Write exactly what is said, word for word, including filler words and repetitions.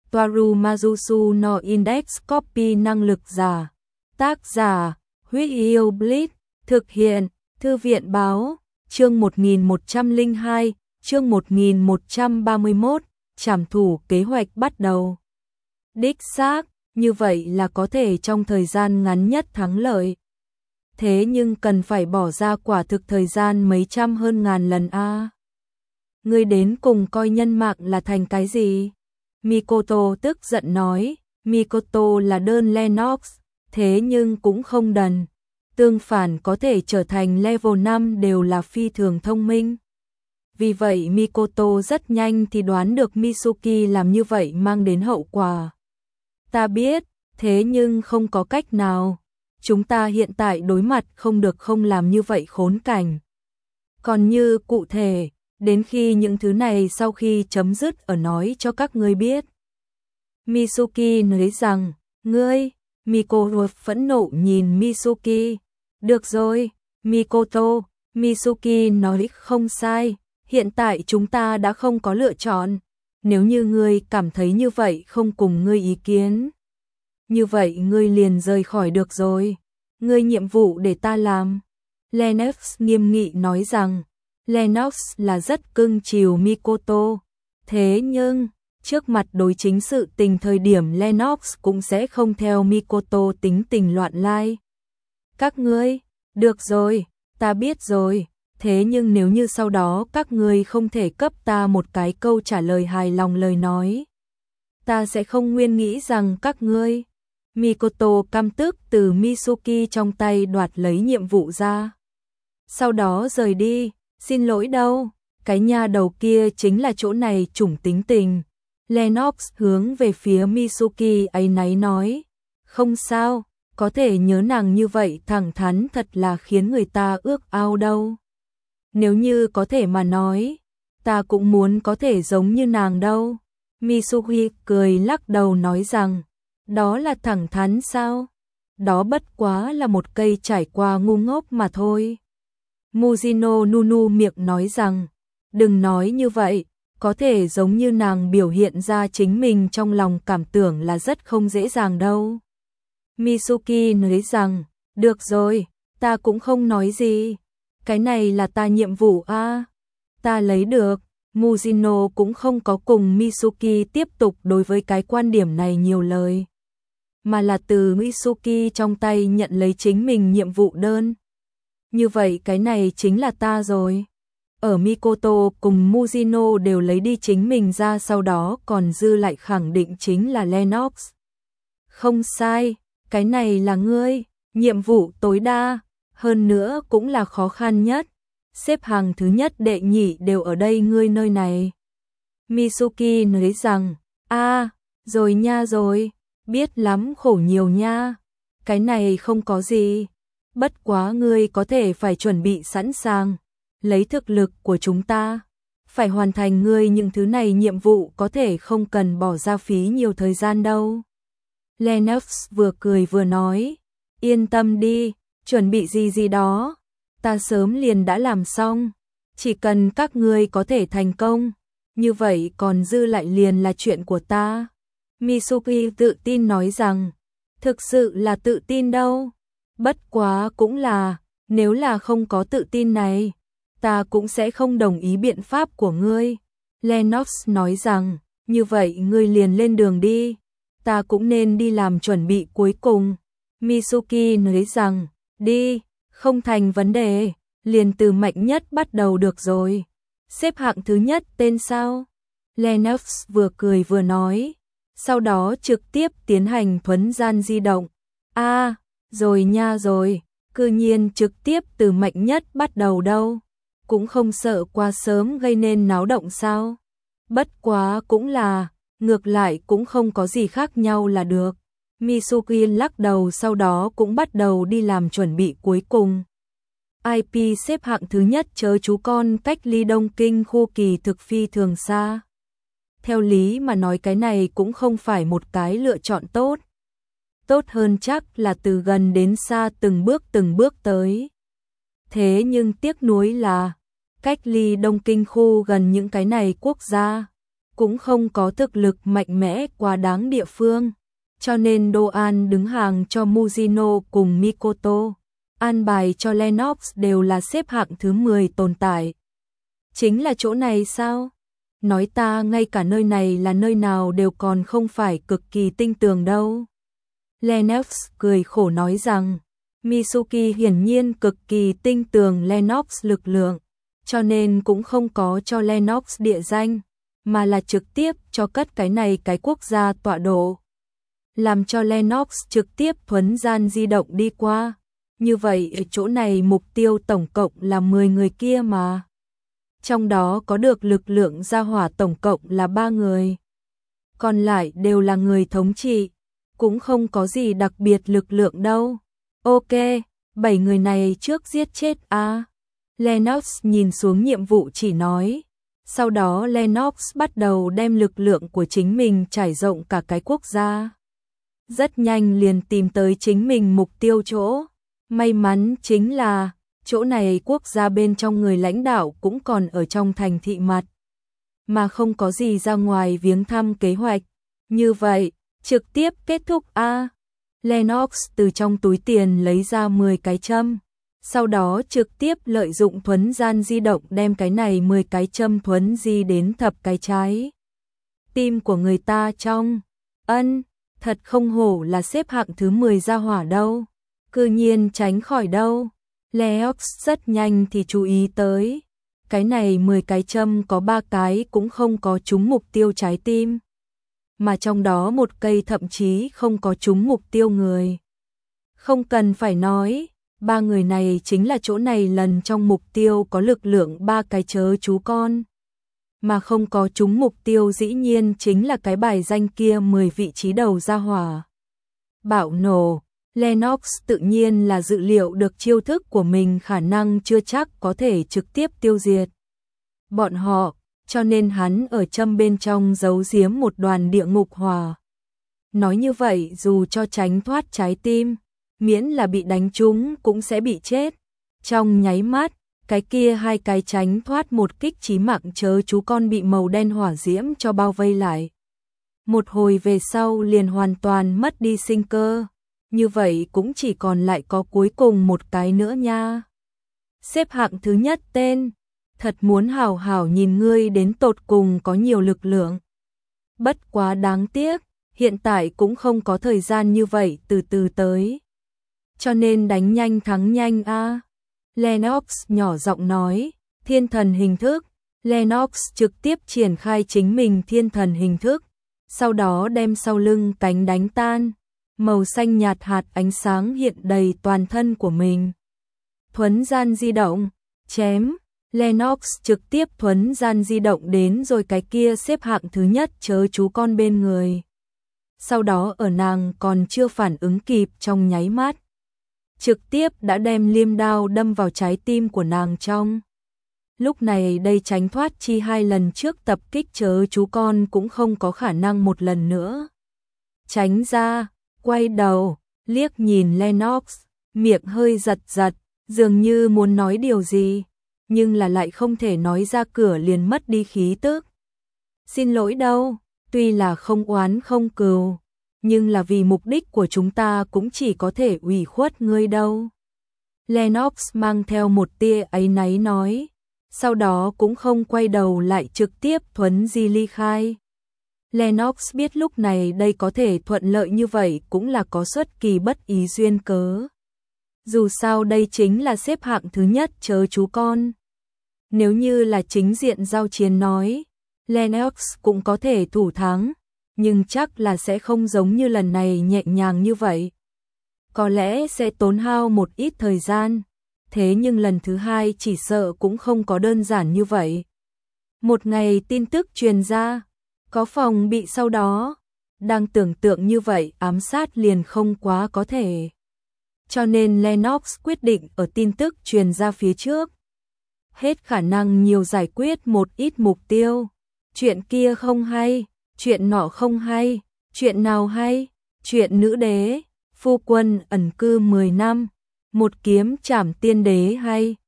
Toaru Majusu no Index Copy năng lực giả. Tác giả, Huyết Yêu Blitz, thực hiện, Thư viện Báo, chương một nghìn một trăm lẻ hai, chương một nghìn một trăm ba mươi mốt, trảm thủ kế hoạch bắt đầu. Đích xác, như vậy là có thể trong thời gian ngắn nhất thắng lợi. Thế nhưng cần phải bỏ ra quả thực thời gian mấy trăm hơn ngàn lần a. À. Ngươi đến cùng coi nhân mạng là thành cái gì? Mikoto tức giận nói, Mikoto là đơn Lennox, thế nhưng cũng không đần. Tương phản có thể trở thành level năm đều là phi thường thông minh. Vì vậy Mikoto rất nhanh thì đoán được Mitsuki làm như vậy mang đến hậu quả. Ta biết, thế nhưng không có cách nào. Chúng ta hiện tại đối mặt không được không làm như vậy khốn cảnh. Còn như cụ thể, đến khi những thứ này sau khi chấm dứt ở nói cho các ngươi biết. Mitsuki nói rằng, ngươi, Mikoto phẫn nộ nhìn Mitsuki. Được rồi, Mikoto, Mitsuki nói không sai, hiện tại chúng ta đã không có lựa chọn. Nếu như ngươi cảm thấy như vậy không cùng ngươi ý kiến. Như vậy ngươi liền rời khỏi được rồi. Ngươi nhiệm vụ để ta làm. Lennox nghiêm nghị nói rằng, Lennox là rất cưng chiều Mikoto. Thế nhưng, trước mặt đối chính sự tình thời điểm Lennox cũng sẽ không theo Mikoto tính tình loạn lai. Các ngươi, được rồi, ta biết rồi. Thế nhưng nếu như sau đó các ngươi không thể cấp ta một cái câu trả lời hài lòng lời nói, ta sẽ không nguyên nghĩ rằng các ngươi. Mikoto căm tức từ Mitsuki trong tay đoạt lấy nhiệm vụ ra. Sau đó rời đi, xin lỗi đâu, cái nha đầu kia chính là chỗ này chủng tính tình. Lennox hướng về phía Mitsuki áy náy nói, không sao, có thể nhớ nàng như vậy thẳng thắn thật là khiến người ta ước ao đâu. Nếu như có thể mà nói, ta cũng muốn có thể giống như nàng đâu. Mitsuki cười lắc đầu nói rằng, đó là thẳng thắn sao? Đó bất quá là một cây trải qua ngu ngốc mà thôi. Mujino Nunu miệng nói rằng, đừng nói như vậy, có thể giống như nàng biểu hiện ra chính mình trong lòng cảm tưởng là rất không dễ dàng đâu. Mitsuki nói rằng, được rồi, ta cũng không nói gì. Cái này là ta nhiệm vụ a, à? Ta lấy được. Mujino cũng không có cùng Mitsuki tiếp tục đối với cái quan điểm này nhiều lời, mà là từ Mitsuki trong tay nhận lấy chính mình nhiệm vụ đơn. Như vậy cái này chính là ta rồi. Ở Mikoto cùng Mujino đều lấy đi chính mình ra, sau đó còn dư lại khẳng định chính là Lennox. Không sai, cái này là ngươi, nhiệm vụ tối đa, hơn nữa cũng là khó khăn nhất. Xếp hàng thứ nhất đệ nhị đều ở đây ngươi nơi này. Mitsuki nói rằng, a, à, rồi nha rồi, biết lắm khổ nhiều nha. Cái này không có gì. Bất quá ngươi có thể phải chuẩn bị sẵn sàng. Lấy thực lực của chúng ta, phải hoàn thành ngươi những thứ này nhiệm vụ có thể không cần bỏ ra phí nhiều thời gian đâu. Lennox vừa cười vừa nói, yên tâm đi, chuẩn bị gì gì đó. Ta sớm liền đã làm xong, chỉ cần các ngươi có thể thành công, như vậy còn dư lại liền là chuyện của ta. Mitsuki tự tin nói rằng, thực sự là tự tin đâu, bất quá cũng là, nếu là không có tự tin này, ta cũng sẽ không đồng ý biện pháp của ngươi. Lennox nói rằng, như vậy ngươi liền lên đường đi, ta cũng nên đi làm chuẩn bị cuối cùng. Mitsuki nói rằng, đi. Không thành vấn đề, liền từ mạnh nhất bắt đầu được rồi. Xếp hạng thứ nhất tên sao? Lennox vừa cười vừa nói, sau đó trực tiếp tiến hành thuấn gian di động. A, à, rồi nha rồi, cư nhiên trực tiếp từ mạnh nhất bắt đầu đâu. Cũng không sợ quá sớm gây nên náo động sao? Bất quá cũng là, ngược lại cũng không có gì khác nhau là được. Mitsuki lắc đầu, sau đó cũng bắt đầu đi làm chuẩn bị cuối cùng. i pê xếp hạng thứ nhất chớ chú con cách ly Đông Kinh khu kỳ thực phi thường xa. Theo lý mà nói cái này cũng không phải một cái lựa chọn tốt. Tốt hơn chắc là từ gần đến xa từng bước từng bước tới. Thế nhưng tiếc nuối là, cách ly Đông Kinh khu gần những cái này quốc gia, cũng không có thực lực mạnh mẽ quá đáng địa phương, cho nên Doan đứng hàng cho Mujino cùng Mikoto, an bài cho Lennox đều là xếp hạng thứ mười tồn tại. Chính là chỗ này sao? Nói ta ngay cả nơi này là nơi nào đều còn không phải cực kỳ tinh tường đâu. Lennox cười khổ nói rằng, Mitsuki hiển nhiên cực kỳ tinh tường Lennox lực lượng, cho nên cũng không có cho Lennox địa danh, mà là trực tiếp cho cất cái này cái quốc gia tọa độ. Làm cho Lennox trực tiếp thuấn gian di động đi qua. Như vậy ở chỗ này mục tiêu tổng cộng là mười người kia mà. Trong đó có được lực lượng gia hỏa tổng cộng là ba người. Còn lại đều là người thống trị, cũng không có gì đặc biệt lực lượng đâu. Ok, bảy người này trước giết chết a. À. Lennox nhìn xuống nhiệm vụ chỉ nói. Sau đó Lennox bắt đầu đem lực lượng của chính mình trải rộng cả cái quốc gia. Rất nhanh liền tìm tới chính mình mục tiêu chỗ. May mắn chính là chỗ này quốc gia bên trong người lãnh đạo cũng còn ở trong thành thị mặt, mà không có gì ra ngoài viếng thăm kế hoạch. Như vậy, trực tiếp kết thúc a. À. Lennox từ trong túi tiền lấy ra mười cái châm, sau đó trực tiếp lợi dụng thuấn gian di động đem cái này mười cái châm thuấn di đến thập cái trái. Tim của người ta trong, ân, thật không hổ là xếp hạng thứ mười gia hỏa đâu, cư nhiên tránh khỏi đâu. Lennox rất nhanh thì chú ý tới, cái này mười cái châm có ba cái cũng không có trúng mục tiêu trái tim, mà trong đó một cây thậm chí không có trúng mục tiêu người. Không cần phải nói, ba người này chính là chỗ này lần trong mục tiêu có lực lượng ba cái chớ chú con. Mà không có trúng mục tiêu dĩ nhiên chính là cái bài danh kia mười vị trí đầu gia hỏa. Bạo nổ, Lennox tự nhiên là dự liệu được chiêu thức của mình khả năng chưa chắc có thể trực tiếp tiêu diệt bọn họ, cho nên hắn ở châm bên trong giấu giếm một đoàn địa ngục hỏa. Nói như vậy dù cho tránh thoát trái tim, miễn là bị đánh trúng cũng sẽ bị chết. Trong nháy mắt, cái kia hai cái tránh thoát một kích chí mạng chớ chú con bị màu đen hỏa diễm cho bao vây lại. Một hồi về sau liền hoàn toàn mất đi sinh cơ. Như vậy cũng chỉ còn lại có cuối cùng một cái nữa nha. Xếp hạng thứ nhất tên, thật muốn hảo hảo nhìn ngươi đến tột cùng có nhiều lực lượng. Bất quá đáng tiếc, hiện tại cũng không có thời gian như vậy từ từ tới. Cho nên đánh nhanh thắng nhanh a. À. Lennox nhỏ giọng nói, thiên thần hình thức. Lennox trực tiếp triển khai chính mình thiên thần hình thức, sau đó đem sau lưng cánh đánh tan. Màu xanh nhạt hạt ánh sáng hiện đầy toàn thân của mình. Thuấn gian di động, chém. Lennox trực tiếp thuấn gian di động đến rồi cái kia xếp hạng thứ nhất chớ chú con bên người. Sau đó ở nàng còn chưa phản ứng kịp trong nháy mắt, trực tiếp đã đem liêm đao đâm vào trái tim của nàng trong. Lúc này đây tránh thoát chi hai lần trước tập kích chớ chú con cũng không có khả năng một lần nữa. Tránh ra, quay đầu, liếc nhìn Lennox, miệng hơi giật giật, dường như muốn nói điều gì, nhưng là lại không thể nói ra cửa liền mất đi khí tức. Xin lỗi đâu, tuy là không oán không cừu, nhưng là vì mục đích của chúng ta cũng chỉ có thể ủy khuất ngươi đâu. Lennox mang theo một tia áy náy nói, sau đó cũng không quay đầu lại trực tiếp thuấn di ly khai. Lennox biết lúc này đây có thể thuận lợi như vậy cũng là có xuất kỳ bất ý duyên cớ. Dù sao đây chính là xếp hạng thứ nhất chớ chú con. Nếu như là chính diện giao chiến nói, Lennox cũng có thể thủ thắng, nhưng chắc là sẽ không giống như lần này nhẹ nhàng như vậy. Có lẽ sẽ tốn hao một ít thời gian, thế nhưng lần thứ hai chỉ sợ cũng không có đơn giản như vậy. Một ngày tin tức truyền ra, có phòng bị sau đó, đang tưởng tượng như vậy ám sát liền không quá có thể. Cho nên Lennox quyết định ở tin tức truyền ra phía trước, hết khả năng nhiều giải quyết một ít mục tiêu. Chuyện kia không hay, chuyện nọ không hay, chuyện nào hay, chuyện nữ đế, phu quân ẩn cư mười năm, một kiếm trảm tiên đế hay.